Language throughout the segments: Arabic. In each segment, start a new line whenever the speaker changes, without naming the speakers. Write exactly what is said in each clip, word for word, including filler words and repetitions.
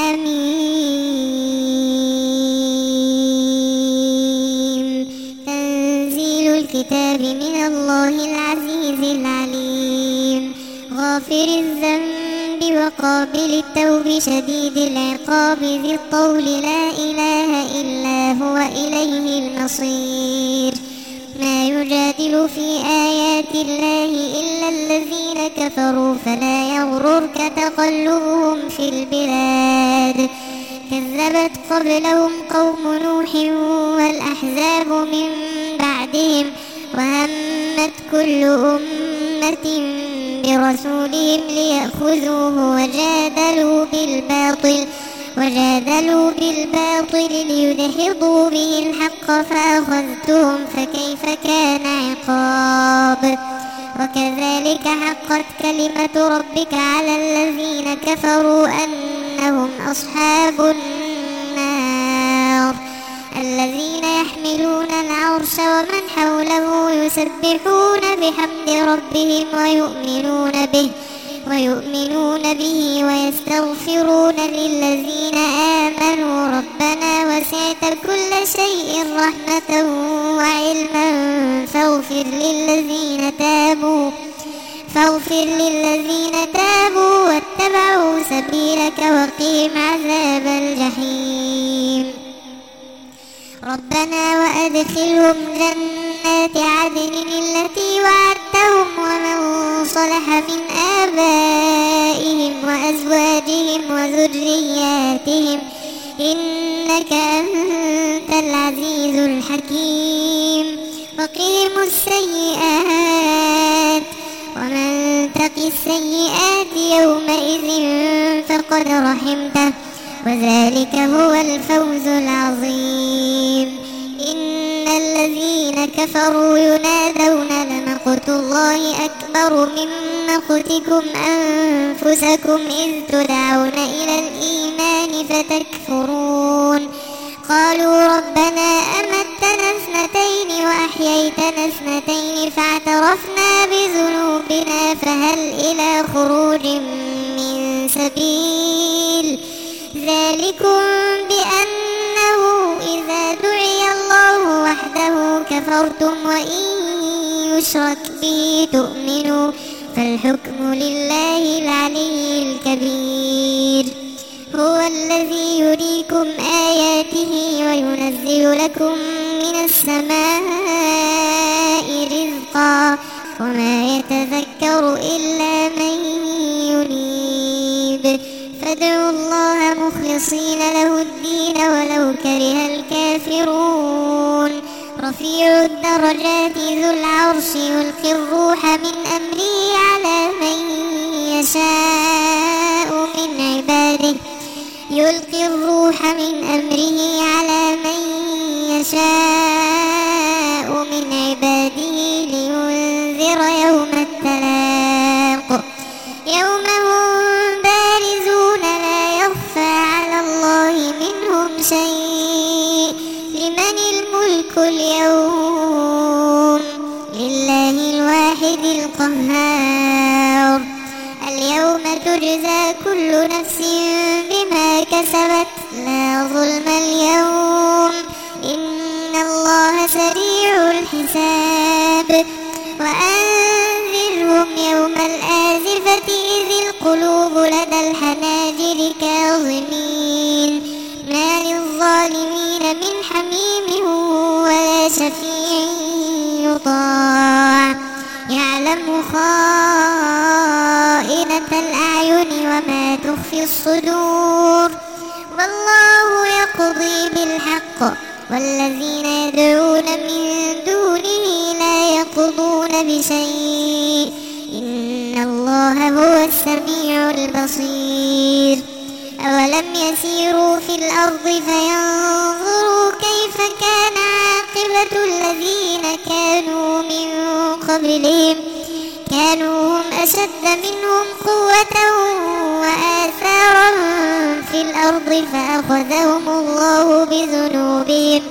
حميم تنزيل الكتاب من الله العزيز العليم غافر الذنب وقابل التوب شديد العقاب ذي الطول لا إله إلا هو إليه المصير ما يجادل في آيات الله إلا الذين كفروا فلا يغررك تقلبهم في البلاد كذبت قبلهم قوم نوح والأحزاب من بعدهم وهمت كل أمة برسولهم ليأخذوه وجادلوا بالباطل وجادلوا بالباطل ليدحضوا به الحق فأخذتهم فكيف كان عقاب وكذلك حقت كلمة ربك على الذين كفروا أنهم أصحاب النار الذين يحملون العرش ومن حوله يسبحون بحمد ربهم ويؤمنون به ويؤمنون به ويستغفرون للذين آمنوا ربنا وسعت كل شيء رحمة وعلما فاغفر للذين تابوا فاغفر للذين تابوا واتبعوا سبيلك وقهم عذاب الجحيم ربنا وأدخلهم جنات عدن التي وعدتهم ومن صلح من آبائهم وأزواجهم وذرياتهم إنك أنت العزيز الحكيم وقهم السيئات ومن تق السيئات يومئذ فقد رحمته وذلك هو الفوز العظيم إن الذين كفروا ينادون لمقت الله أكبر من مقتكم أنفسكم إذ تدعون إلى الإيمان فتكفرون قالوا ربنا أمتنا اثنتين وأحييتنا اثنتين فاعترفنا بذنوبنا فهل إلى خروج من سبيل ذلكم بأنه إذا دعي الله وحده كفرتم وإن يشرك به تؤمنوا فالحكم لله العلي الكبير هو الذي يريكم آياته وينزل لكم من السماء رزقا وما يتذكر إلا من ينيب فادعوا الله مخلصين له الدين ولو كره الكافرون رفيع الدرجات ذو العرش يلقي الروح من أمره على من يشاء من عباده يلقي الروح من أمره على من يشاء من عباده لينذر يوم التلاق يوم هم بارزون لا يخفى على الله منهم شيء لمن الملك اليوم لله الواحد القهار اليوم تجزى كل نفس بما كسبت لا ظلم اليوم إن الله سريع الحساب وأنذرهم يوم الآزفة إذ القلوب لدى الحناجر كاظمين ما للظالمين من حميم ولا شفيع يطاع يعلم خائنة الأعين وما تخفي الصدور والله يقضي بالحق والذين يدعون من دونه لا يقضون بشيء إن الله هو السميع البصير أولم يسيروا في الأرض فينظروا كيف كان عاقبة الذين كانوا من قبلهم كانوا هم أشد منهم قوة وآثارا في الأرض فأخذهم الله بذنوبهم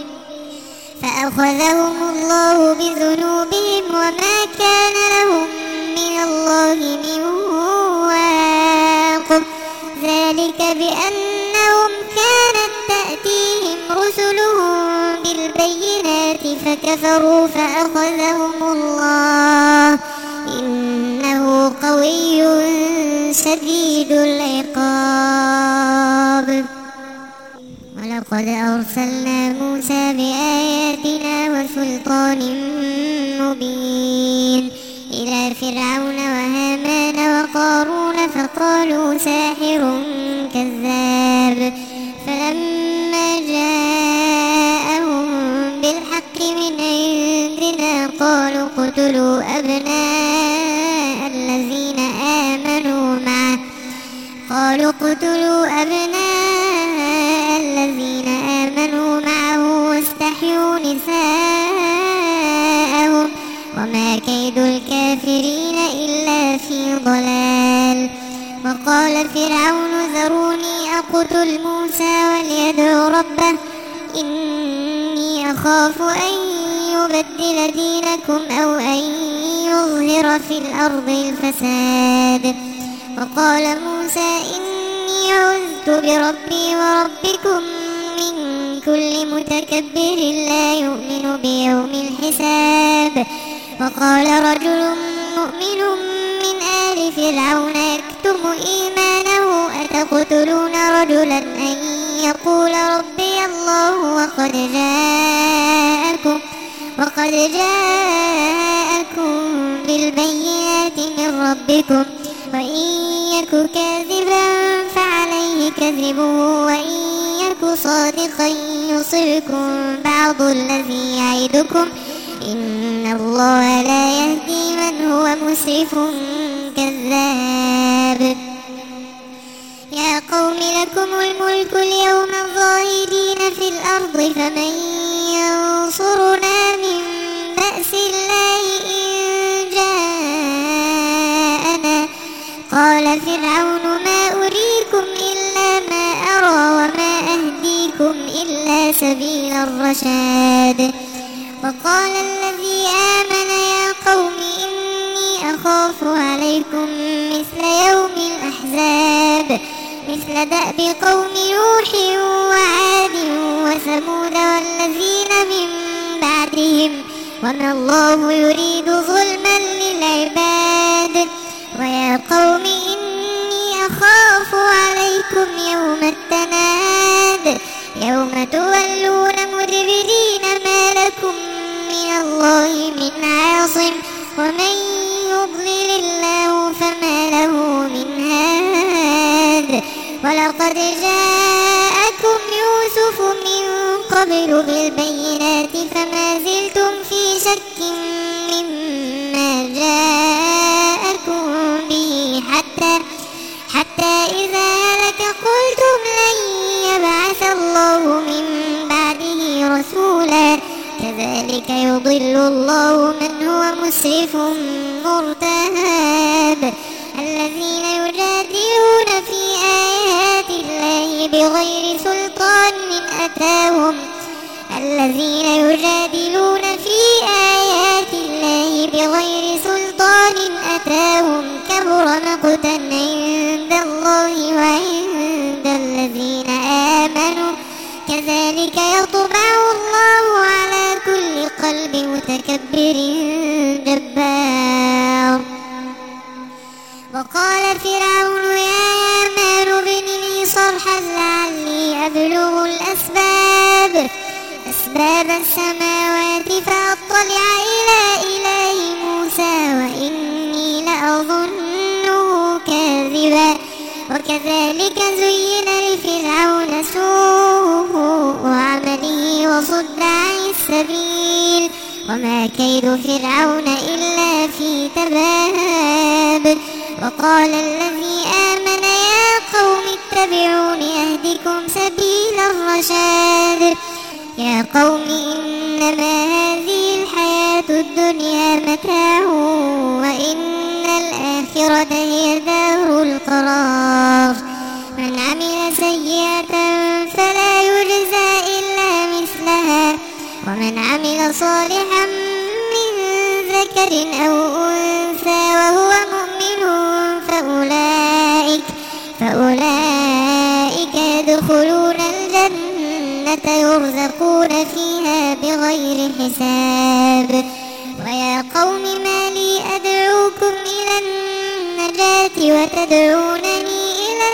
فأخذهم الله بذنوبهم وما كان لهم من الله من واق ذلك ذلك بأنهم كانت تأتيهم رسلهم بالبينات فكفروا فأخذهم الله إنه قوي شديد العقاب. ولقد أرسلنا موسى بآياتنا وسلطان مبين إلى فرعون وهامان وقارون فقالوا ساحر كذاب فلما جاءهم بالحق من عندنا قالوا اقتلوا أبناء الذين آمنوا معه قالوا اقتلوا أبناء الذين آمنوا معه واستحيوا نساءهم وما كيد الكافرين إلا في ضلال. وقال فرعون ذروني أقتل موسى وليدع ربه إني أخاف أن يبدل دينكم أو أن يظهر في الأرض الفساد. وقال موسى إني عذت بربي وربكم من كل متكبر لا يؤمن بيوم الحساب. وقال رجل مؤمن من آل فرعون يكتم إيمانه أتقتلون رجلا أن يقول ربي الله وقد جاءكم وقد جاءكم بالبينات من ربكم وإن يك كاذبا فعليه كذبه وإن يك صادقا يصبكم بعض الذي يعدكم إن الله لا يهدي من هو مسرف كذاب. يا قوم لكم الملك اليوم ظاهرين في الأرض فمن ينصرنا من بأس الله إن جاءنا. قال فرعون ما أريكم إلا ما أرى وما أهديكم إلا سبيل الرشاد. وقال الذي آمن يا قوم إني أخاف عليكم مثل يوم الأحزاب مثل دأب قوم نوح وعاد وثمود والذين من بعدهم وما الله يريد ظلما للعباد. ويا قوم إني أخاف عليكم يوم التناد يوم تولون مدبرين ما لكم من الله من عاصم ومن يضلل الله فما له من هاد. ولقد جاءكم يوسف من قبل بالبينات فما زلتم في شك مما جاءكم به حتى حتى إذا هلك قلتم لن يبعث الله من بعده رسولا كذلك يضل الله من هو مسرف مرتاب. الذين يجادلون في آيات الله بغير سلطان أتاهم الذين يجادلون في آيات الله بغير سلطان أتاهم كبر مقتا عند الله وعند الذين آمنوا كذلك يطبع الله على كل قلب متكبر جبار. وقال فرعون يا هامان ابن لي صرحا لعلي أبلغ الأسباب أسباب السماوات فأطلع إلى إله موسى وإني لأظنه كاذبا. وكذلك زين لفرعون سوء عمله وصد عن السبيل وما كيد فرعون إلا في تباب. وقال الذي آمن يا قوم اتبعون أهدكم سبيل الرشاد. يا قوم إنما هذه الحياة الدنيا متاع وإن الآخرة هي دار القرار. من عمل سيئة فلا يجزى إلا مثلها ومن عمل صالحا من ذكر أو أنثى وهو مؤمن فأولئك فأولئك يدخلون الجنة يرزقون فيها بغير حساب. ويا قوم ما لي أدعوكم إلى النجاة وتدعونني إلى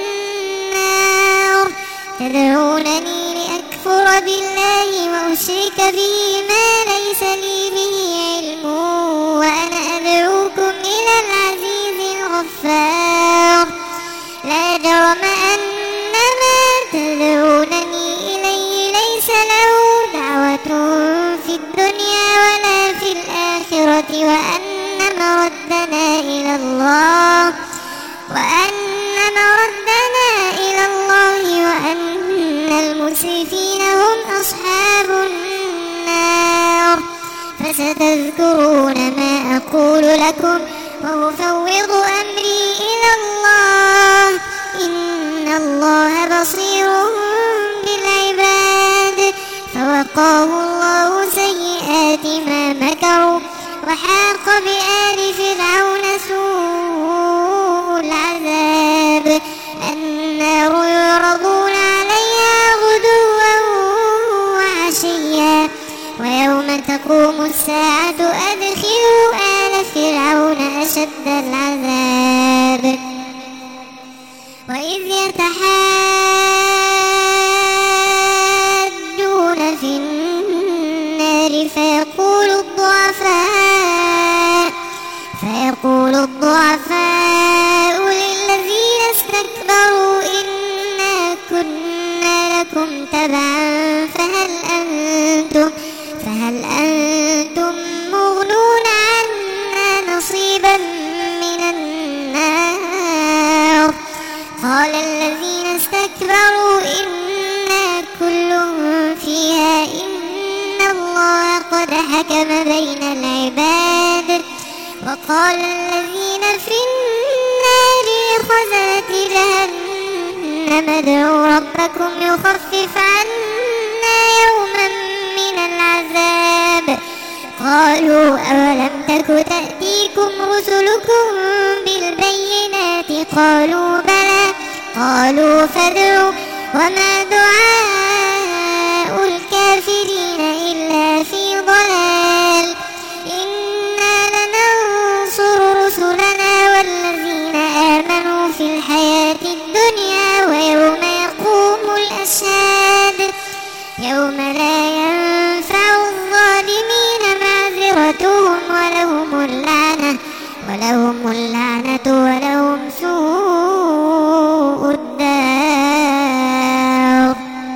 النار تدعونني لأكفر بالله وأشرك به ما ليس لي به علم وأنا أدعوكم إلى العزيز الغفار. لا جرم أن ما تدعونني إليه ليس له دعوة في الدنيا ولا في الآخرة وأن مردنا إلى الله وأن مردنا إلى الله وأن المسرفين هم أصحاب النار. فستذكرون ما أقول لكم وأفوض أمري إلى الله إن الله بصير بالعباد. فوقاه الله سيئات ما مكروا وحاق بآل فرعون سوء العذاب. النار يعرضون عليها غدوا وعشيا ويوم تقوم الساعة أدخلوا آل فرعون أشد العذاب. وإذ يتحاجون في النار فيقول الضعفاء فيقول الضعفاء للذين استكبروا إنا كنا لكم تبعا فهل أنتم فهل أنتم مغنون عنا نصيبا من النار. قال الذين استكبروا إنا كل فيها إن الله قد حكم بين العباد. وقال الذين في النار لخزنة جهنم ادعوا ربكم يخفف عنا يوما من العذاب. قالوا أولم تك تأتيكم رسلكم بالبينات قالوا بلى قالوا فادعوا وما دعاء الكافرين إلا في ضلال. إنا لننصر رسلنا والذين آمنوا في الحياة الدنيا ويوم يقوم الأشهاد يوم لا ينفع الظالمين معذرتهم ولهم اللعنة ولهم اللعنة ولهم سوء الدار.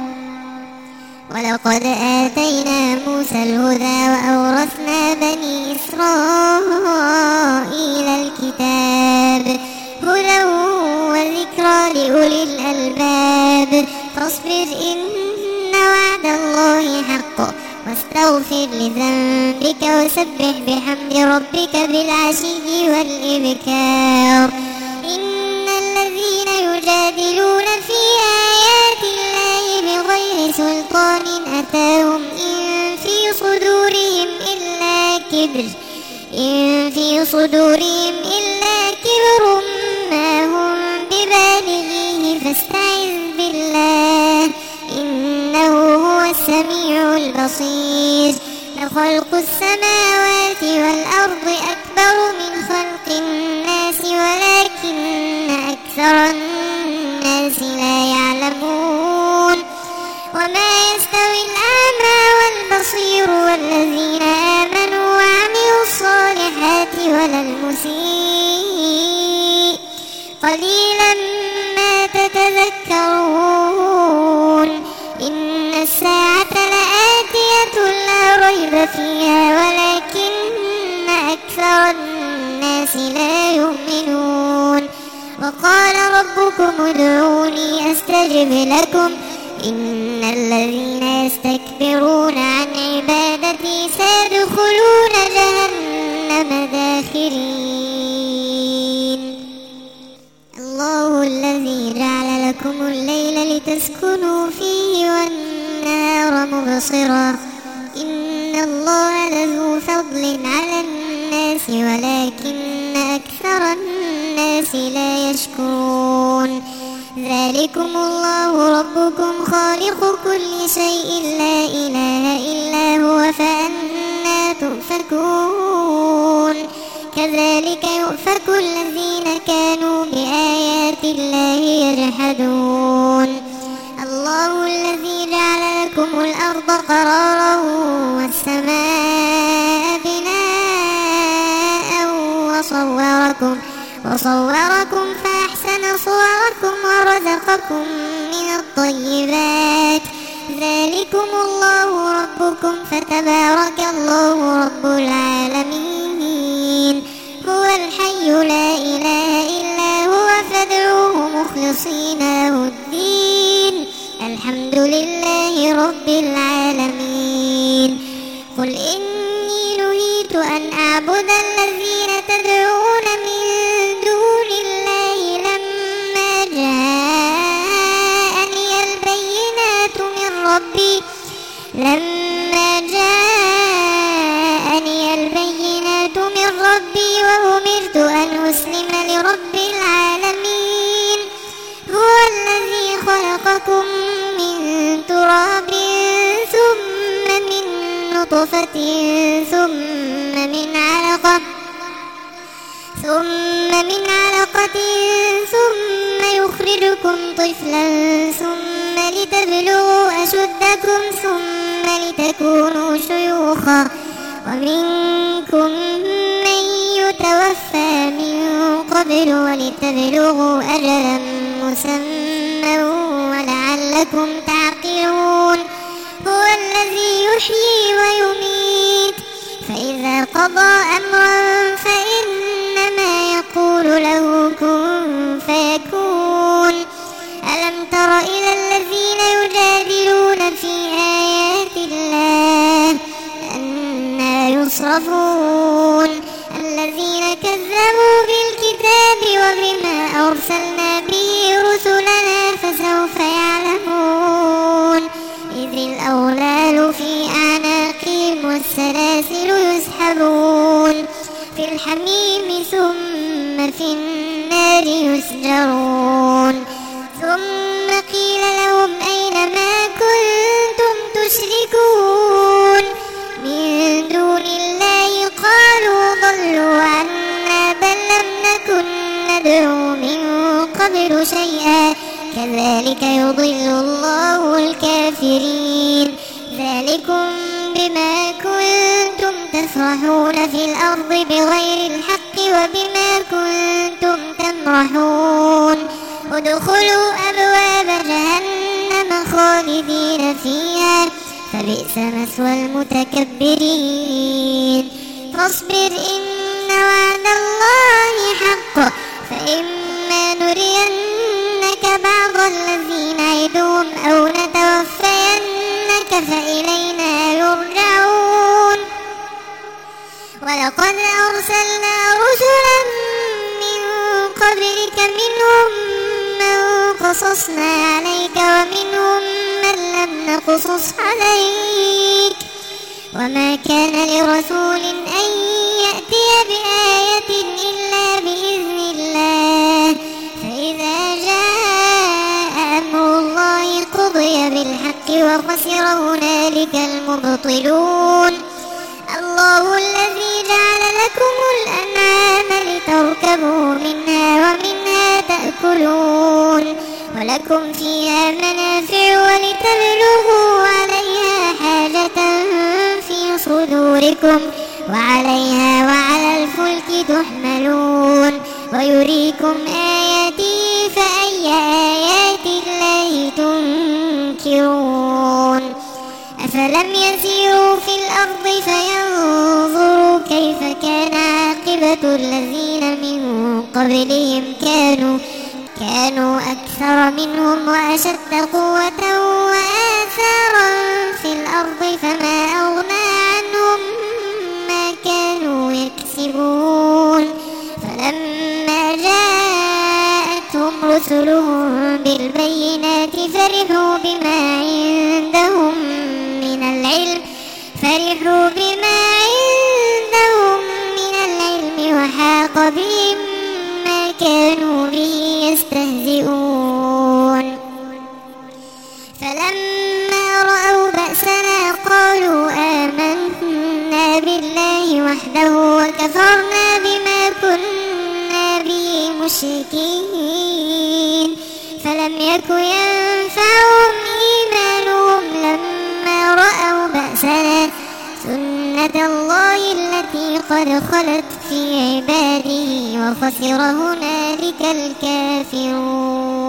ولقد آتينا موسى الهدى وأورثنا بني إسرائيل الكتاب هدى وذكرى لأولي الألباب. فاصبر إن وعد الله حق واستغفر لذنبك وسبح بحمد ربك بالعشي والإبكار. إن الذين يجادلون في آيات الله بغير سلطان أتاهم إن في صدورهم إلا كبر إن في صدورهم إلا كبر ما هم ببالغيه فاستعذ بالله إنه هو السميع البصير. لخلق السماوات والأرض أكبر من خلق الناس ولكن أكثر الناس لا يعلمون. وما يستوي الأعمى والبصير والذين آمنوا وعملوا الصالحات ولا المسيء قليلا ما تتذكرون. إن الساعة لآتية لا ريب فيها ولكن أكثر الناس لا يؤمنون. وقال ربكم ادعوني أستجب لكم إن الذين يستكبرون عن عبادتي سيدخلون جهنم داخرين. الله الذي جعل لكم الليل لتسكنوا فيه والنهار مبصرا إن الله لذو فضل على الناس ولكن أكثر الناس لا يشكرون. ذلكم الله ربكم خالق كل شيء لا إله إلا هو فأنى تؤفكون كذلك يؤفك الذين كانوا بآيات الله يجحدون الله الذي جعل لكم الأرض قرارا والسماء بناء وصوركم وصوركم فأحسن صوركم ورزقكم من الطيبات ذلكم الله ربكم فتبارك الله رب العالمين هو الحي لا إله إلا هو فادعوه مخلصين له الدين الحمد لله رب العالمين قل إني نهيت أن أعبد الذين تدعون من دون الله لما جاءني البينات من ربي لما جاءني البينات من ربي وأمرت أن أسلم لرب العالمين هو الذي خلقكم من تراب ثم من نطفة ثم من علقة ثم من علقة ثم يخرجكم طفلا ثم لتبلغوا أشدكم ثم لتكونوا شيوخا ومنكم من يتوفى من قبل ولتبلغوا أجلا مسمى ولعلكم تعقلون هو الذي يحيي ويميت فإذا قضى أمرا فإنما يقول له كن فيكون ألم تر إلى الذين يجادلون في آيات الله أنى يصرفون الذين كذبوا بالكتاب وبما أرسلنا به رسلنا فسوف يعلمون إذ الأغلال في أعناقهم والسلاسل يسحبون في الحميم ثم في النار يسجرون ثم قيل لهم أين ما كنتم تشركون من دون الله قالوا ضلوا عنا بل لم نكن ندعو من قبل شيئا كذلك يضل الله الكافرين ذلكم بما كنتم تفرحون في الأرض بغير الحق وبما كنتم تمرحون ادخلوا أبواب جهنم خالدين فيها فبئس مثوى المتكبرين فاصبر إن وعد الله حق فإما نرينك بعض الذي نعدهم أو نتوفينك فإلينا يرجعون ولقد أرسلنا رسلا من قبلك منهم من قصصنا عليك ومنهم من لم نقصص عليك وما كان لرسول أن يأتي بآية إلا بإذن الله فإذا جاء أمر الله قضي بالحق وخسر هنالك المبطلون الله الذي جعل لكم الأنعام لتركبوا منها ومنها تأكلون ولكم فيها منافع ولتبلغوا عليها حاجة في صدوركم وعليها وعلى الفلك تحملون ويريكم آياته فأي آيات الله تنكرون أفلم يسيروا في الأرض فينظروا كيف كان عاقبة الذين من قبلهم كانوا كانوا أكثر منهم وأشد قوة وآثارا في الأرض فما أغنى عنهم ما كانوا يكسبون فلما جاءتهم رسلهم بالبينات فرحوا بما عندهم من العلم فرحوا بما عندهم من العلم وحاق بهم ما كانوا به يستهزئون وحده وكفرنا بما كنا به مشركين فلم يك ينفعهم إيمانهم لما رأوا بأسنا سنة الله التي قد خلت في عباده وخسر هنالك الكافرون.